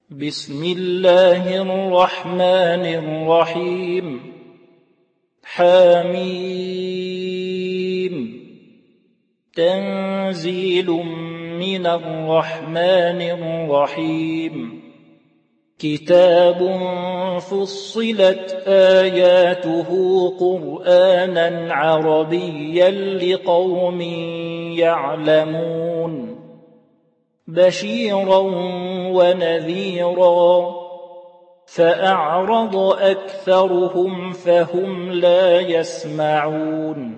بسم الله الرحمن الرحيم. حميم. تنزيل من الرحمن الرحيم. كتاب فصلت آياته قرآنا عربيا لقوم يعلمون بشيرا ونذيرا فأعرض أكثرهم فهم لا يسمعون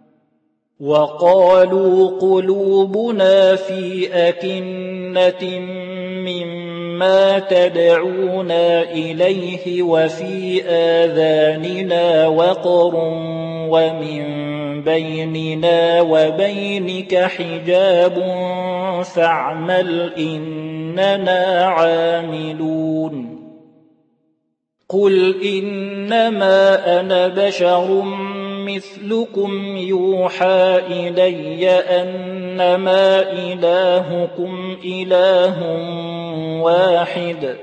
وقالوا قلوبنا في أكنة مما تدعونا إليه وفي آذاننا وقر ومن بيننا وبينك حجاب فاعمل إننا عاملون قل إنما أنا بشر مثلكم يوحى إلي أنما إلهكم إله واحد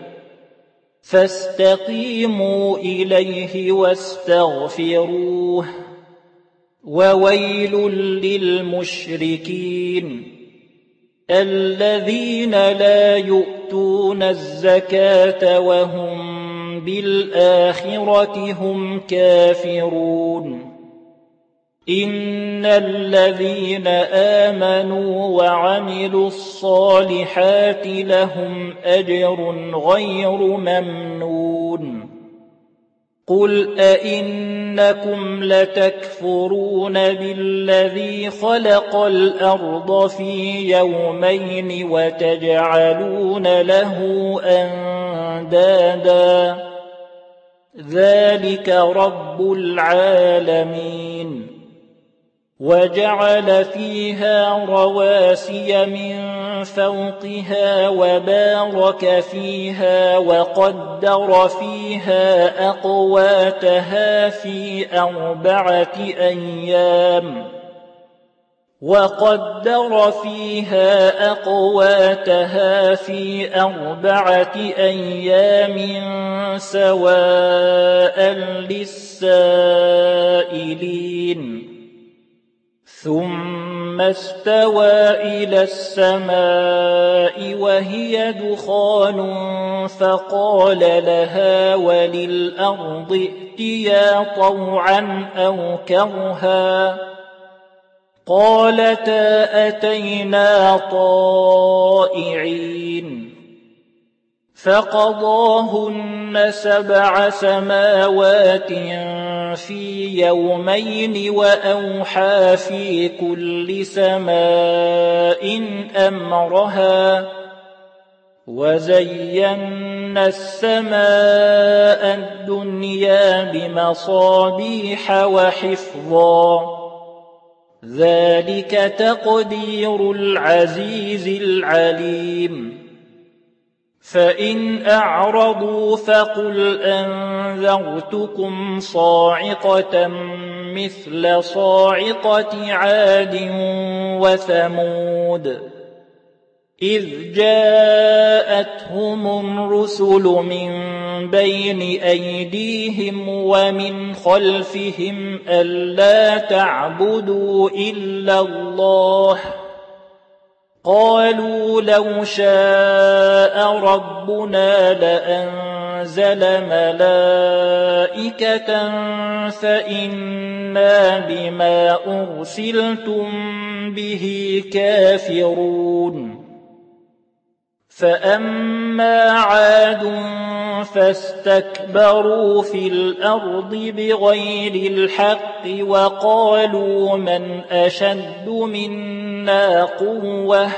فاستقيموا إليه واستغفروه وويل للمشركين الذين لا يؤتون الزكاة وهم بالآخرة هم كافرون إن الذين آمنوا وعملوا الصالحات لهم أجر غير ممنون قل أئنكم لتكفرون بالذي خلق الأرض في يومين وتجعلون له أندادا ذلك رب العالمين وجعل فيها رواسي من فوقها وبارك فيها وقدر فيها أقواتها في أربعة أيام سواء للسائلين ثم استوى إلى السماء وهي دخان فقال لها وللأرض ائتيا طوعا أو كرها قالتا أتينا طائعين فقضاهن 7 سماوات في يومين وأوحى في كل سماء أمرها وزينا السماء الدنيا بمصابيح وحفظا ذلك تقدير العزيز العليم فإن أعرضوا فقل أنذرتكم صاعقة مثل صاعقة عاد وثمود إذ جاءتهم الرسل من بين أيديهم ومن خلفهم ألا تعبدوا إلا الله قالوا لو شاء ربنا لأنزل ملائكة فإنا بما أرسلتم به كافرون فأما عاد فاستكبروا في الأرض بغير الحق وقالوا من أشد منا قوة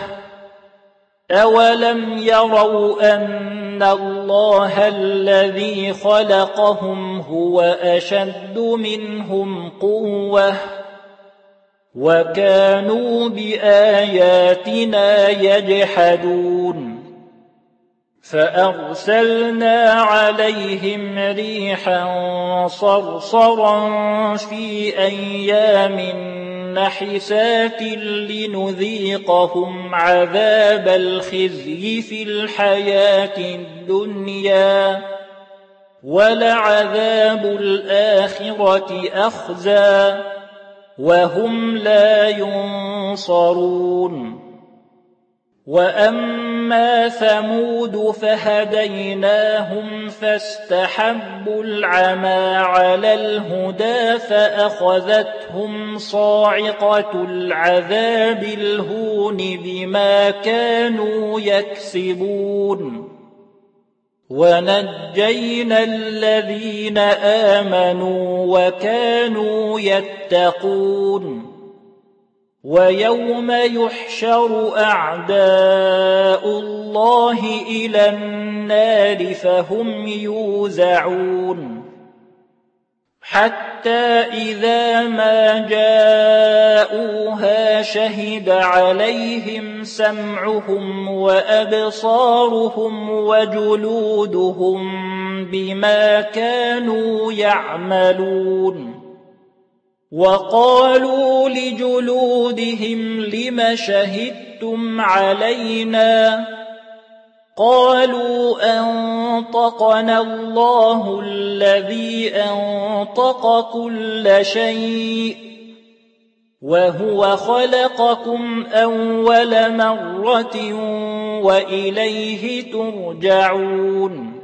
أولم يروا أن الله الذي خلقهم هو أشد منهم قوة وكانوا بآياتنا يجحدون فأرسلنا عليهم ريحا صرصرا في أيام حسات لنذيقهم عذاب الخزي في الحياة الدنيا ولعذاب الآخرة أخزى وهم لا ينصرون. وأما ثمود فهديناهم فاستحبوا العمى على الهدى فأخذتهم صاعقة العذاب الهون بما كانوا يكسبون. ونجينا الذين آمنوا وكانوا يتقون. ويوم يحشر أعداء الله إلى النار فهم يوزعون حتى إذا ما جاءوها شهد عليهم سمعهم وأبصارهم وجلودهم بما كانوا يعملون. وقالوا لجلودهم لم شهدتم علينا قالوا أنطقنا الله الذي أنطق كل شيء وهو خلقكم أول مرة وإليه ترجعون.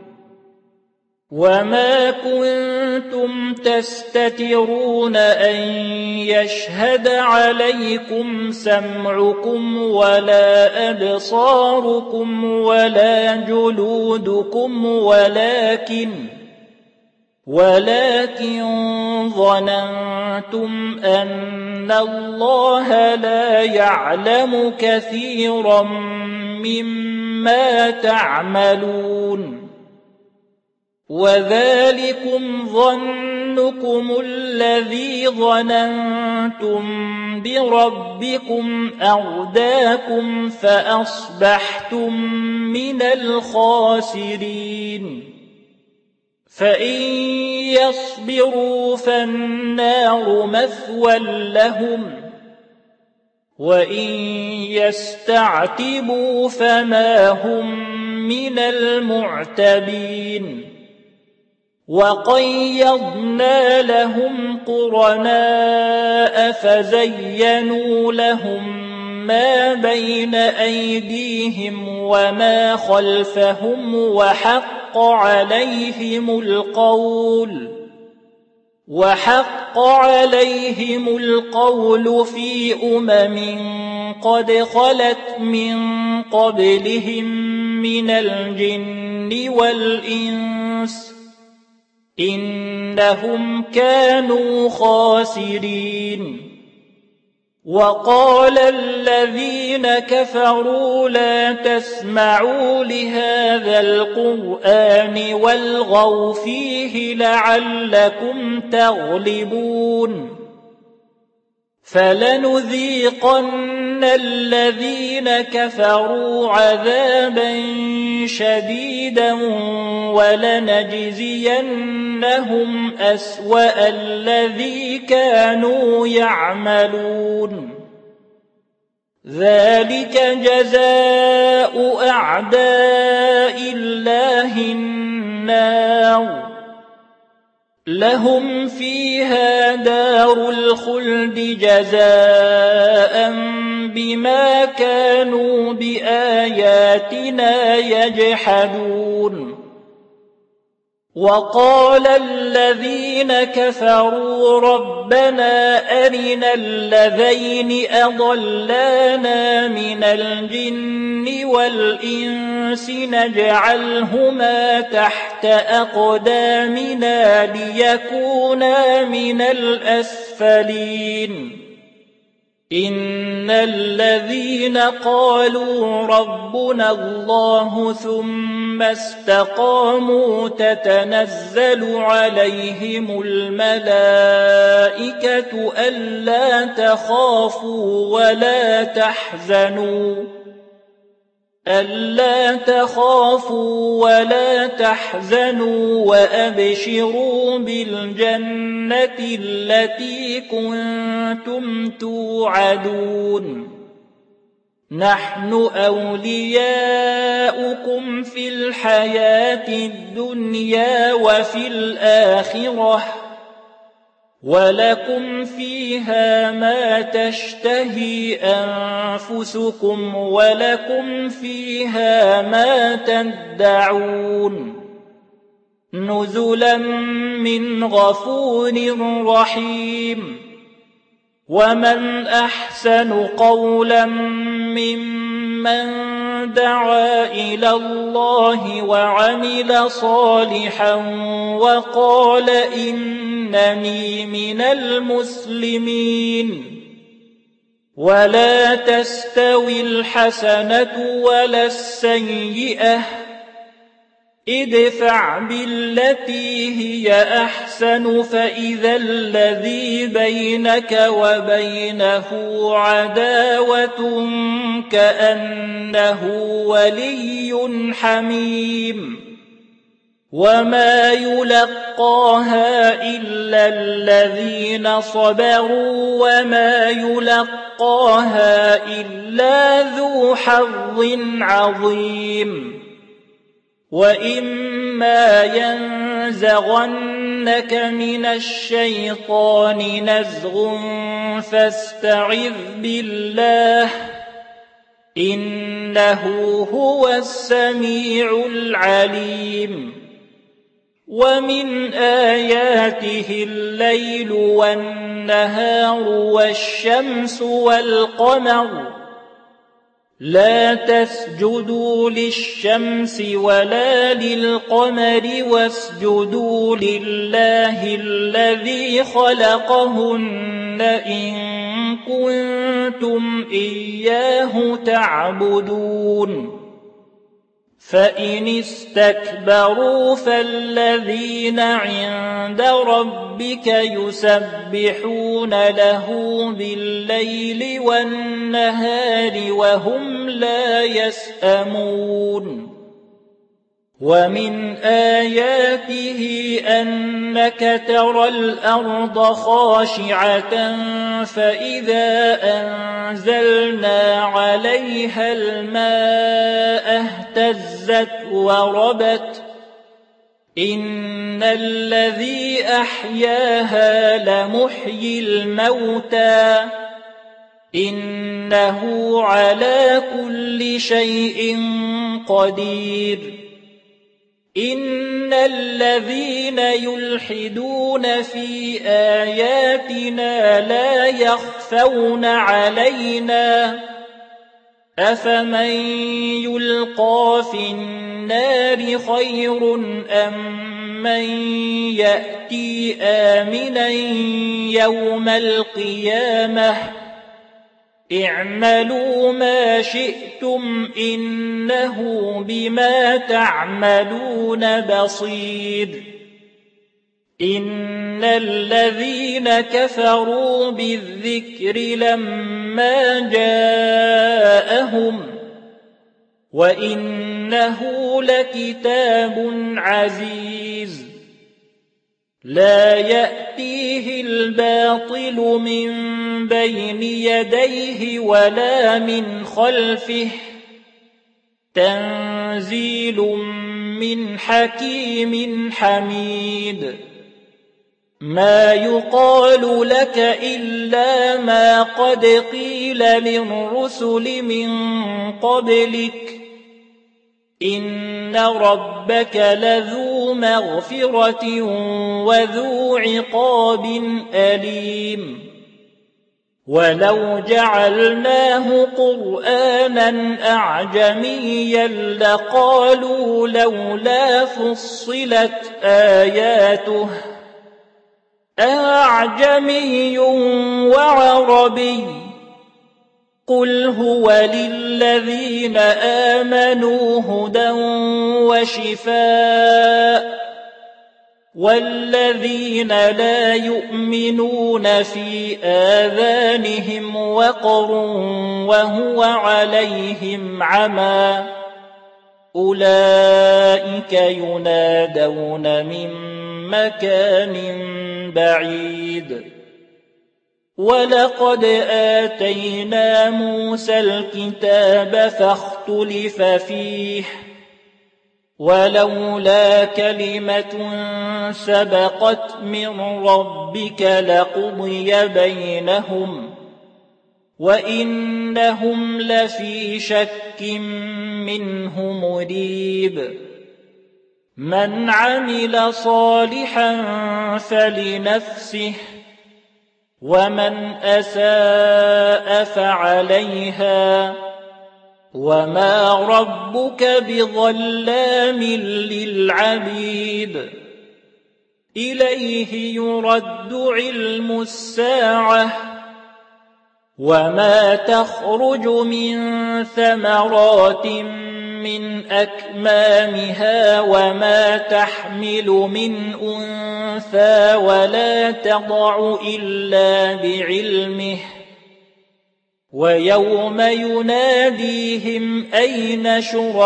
وما كنتم تستترون أن يشهد عليكم سمعكم ولا أبصاركم ولا جلودكم ولكن ظننتم أن الله لا يعلم كثيرا مما تعملون. وذلكم ظنكم الذي ظننتم بربكم أرداكم فأصبحتم من الخاسرين. فإن يصبروا فالنار مثوى لهم وإن يستعتبوا فما هم من المعتبين. وقيضنا لهم قرناء فزينوا لهم ما بين أيديهم وما خلفهم وحق عليهم القول في قد خلت من قبلهم من الجن والإنس إنهم كانوا خاسرين. وقال الذين كفروا لا تسمعوا لهذا القرآن والغوا فيه لعلكم تغلبون. فلنذيقن الذين كفروا عذابا شديدا ولنجزينهم أسوأ الذي كانوا يعملون. ذلك جزاء أعداء الله النار لهم فيها دار الخلد جزاء بما كانوا بآياتنا يجحدون. وقال الذين كفروا ربنا أرنا الذين أضلانا من الجن والإنس نجعلهما تحت أقدامنا ليكونا من الأسفلين. إن الذين قالوا ربنا الله ثم استقاموا تتنزل عليهم الملائكة ألا تخافوا ألا تخافوا ولا تحزنوا وأبشروا بالجنة التي كنتم توعدون نحن أولياؤكم في الحياة الدنيا وفي الآخرة ولكم فيها ما تشتهي أنفسكم ولكم فيها ما تدعون نزلا من غفور رحيم ومن أحسن قولا ممن دعا إلى الله وعمل صالحا وقال إنني من المسلمين ولا تستوي الحسنة ولا السيئة ادفع بالتي هي أحسن فإذا الذي بينك وبينه عداوة كأنه ولي حميم وما يلقاها إلا الذين صبروا وما يلقاها إلا ذو حظ عظيم وإما ينزغنك من الشيطان نزغ فاستعذ بالله إنه هو السميع العليم ومن آياته الليل والنهار والشمس والقمر لا تسجدوا للشمس ولا للقمر واسجدوا لله الذي خلقهن إن كنتم إياه تعبدون فإن استكبروا فالذين عند ربك يسبحون له بالليل والنهار وهم لا يسأمون ومن آياته أنك ترى الأرض خاشعة فإذا أنزلنا عليها الماء اهتزت وربت إن الذي أحياها لمحيي الموتى إنه على كل شيء قدير إن الذين يلحدون في آياتنا لا يخفون علينا أفمن يلقى في النار خير أم من يأتي آمنا يوم القيامة اعملوا ما شئتم إنه بما تعملون بصير إن الذين كفروا بالذكر لما جاءهم وإنه لكتاب عزيز لا يأتيه الباطل من بين يديه ولا من خلفه تنزيل من حكيم حميد ما يقال لك إلا ما قد قيل للرسل من قبلك إن ربك لذو مغفرة وذو عقاب أليم ولو جعلناه قرآنا أعجميا لقالوا لولا فصلت آياته أعجمي وعربي قل هو للذين آمنوا هدى وشفاء والذين لا يؤمنون في آذانهم وقر وهو عليهم عمى أولئك ينادون من مكان بعيد ولقد آتينا موسى الكتاب فاختلف فيه ولولا كلمة سبقت من ربك لقضي بينهم وإنهم لفي شك منه مريب من عمل صالحا فلنفسه ومن أساء فعليها وما ربك بظلام للعبيد إليه يرد علم الساعة وما تخرج من ثمرات من أكمامها وما تحمل من أنثى ولا تضع إلا بعلمه ويوم يناديهم أين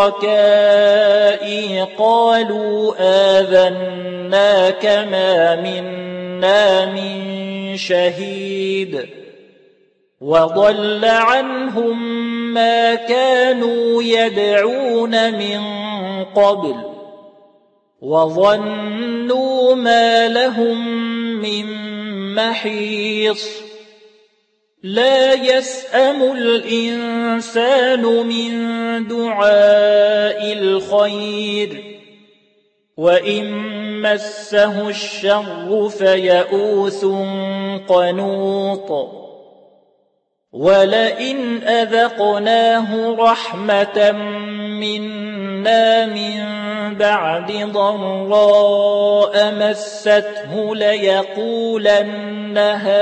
شركائي قالوا آذناك ما منا من شهيد وضل عنهم ما كانوا يدعون من قبل وظنوا ما لهم من محيص لا يسأم الإنسان من دعاء الخير وإن مسه الشر فيئوس قنوط ولئن أذقناه رحمة منا من بعد ضراء مسته ليقولن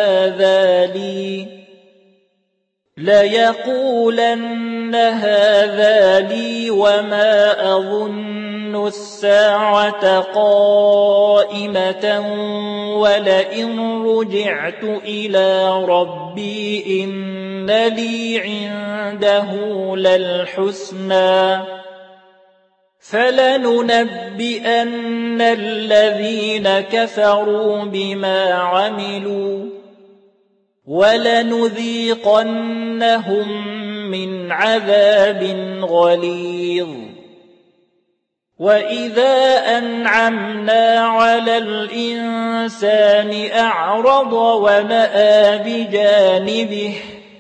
هذا لي وما أظن الساعة قائمة ولئن رجعت إلى ربي إن لي عنده للحسنى فلننبئن الذين كفروا بما عملوا ولنذيقنهم من عذاب غليظ وإذا أنعمنا على الإنسان أعرض ونأى بجانبه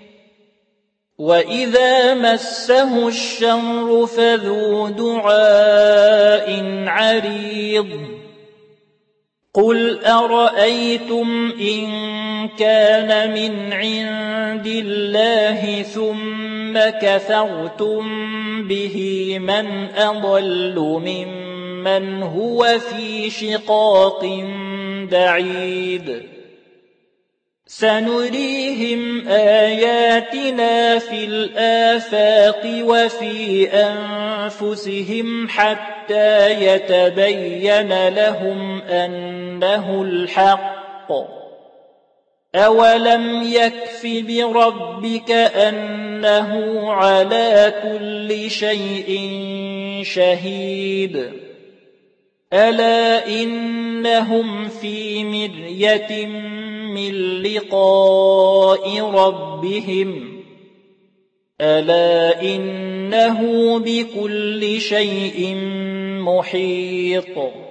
وإذا مسه الشر فذو دعاء عريض قل أرأيتم إن كان من عند الله ثم كفرتم به من أضل ممن هو في شقاق بعيد سنريهم آياتنا في الآفاق وفي أنفسهم حتى يتبين لهم أنه الحق أولم يكف بربك أنه على كل شيء شهيد ألا إنهم في مرية من لقاء ربهم ألا إنه بكل شيء محيط